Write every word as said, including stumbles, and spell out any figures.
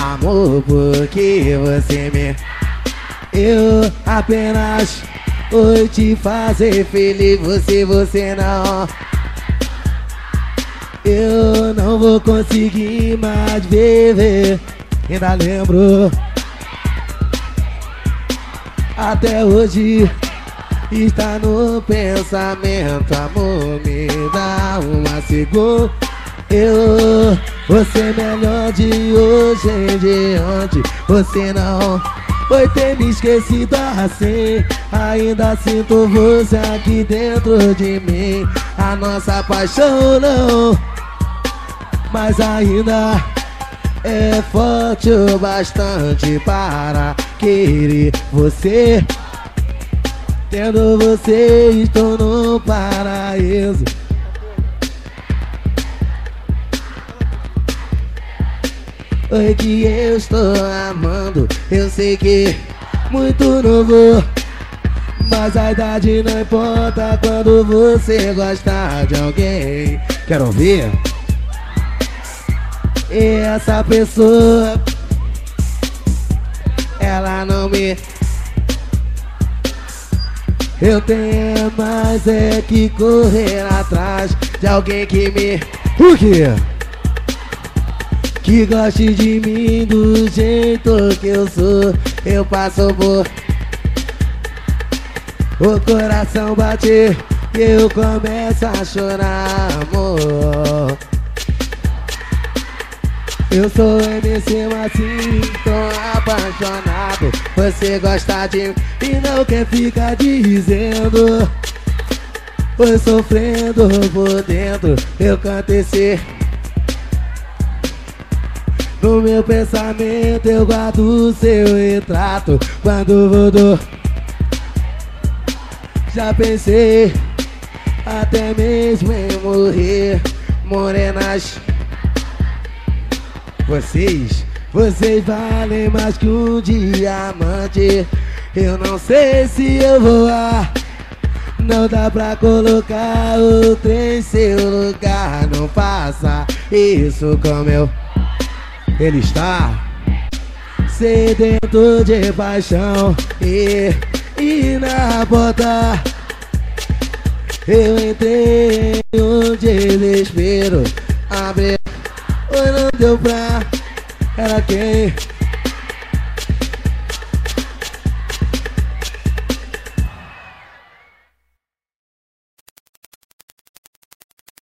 amor, porque você me... Eu apenas vou te fazer feliz, você, você não. Eu não vou conseguir mais viver. Ainda lembro, até hoje está no pensamento. Amor, me dá uma segunda. Eu, você melhor de hoje em diante. Você não foi ter me esquecido assim. Ainda sinto você aqui dentro de mim. A nossa paixão não, mas ainda é forte o bastante para querer você. Tendo você, estou no paraíso. Oi, que eu estou amando. Eu sei que muito novo, mas a idade não importa quando você gosta de alguém. Quero ouvir? E essa pessoa, ela não me... Eu tenho mais é que correr atrás de alguém que me... O quê? Que goste de mim do jeito que eu sou. Eu passo por... O coração bate e eu começo a chorar, amor. Eu sou M C Marcinho, tô apaixonado. Você gosta de mim e não quer ficar dizendo. Foi sofrendo por dentro, eu canto esse. No meu pensamento eu guardo o seu retrato. Quando vou do... Já pensei até mesmo em morrer. Morenas, Vocês, vocês valem mais que um diamante. Eu não sei se eu voar, não dá pra colocar outro em seu lugar. Não faça isso como eu. Ele está sedento de paixão e, e na porta eu entrei em um desespero. Abre, oi, não deu pra... Era quem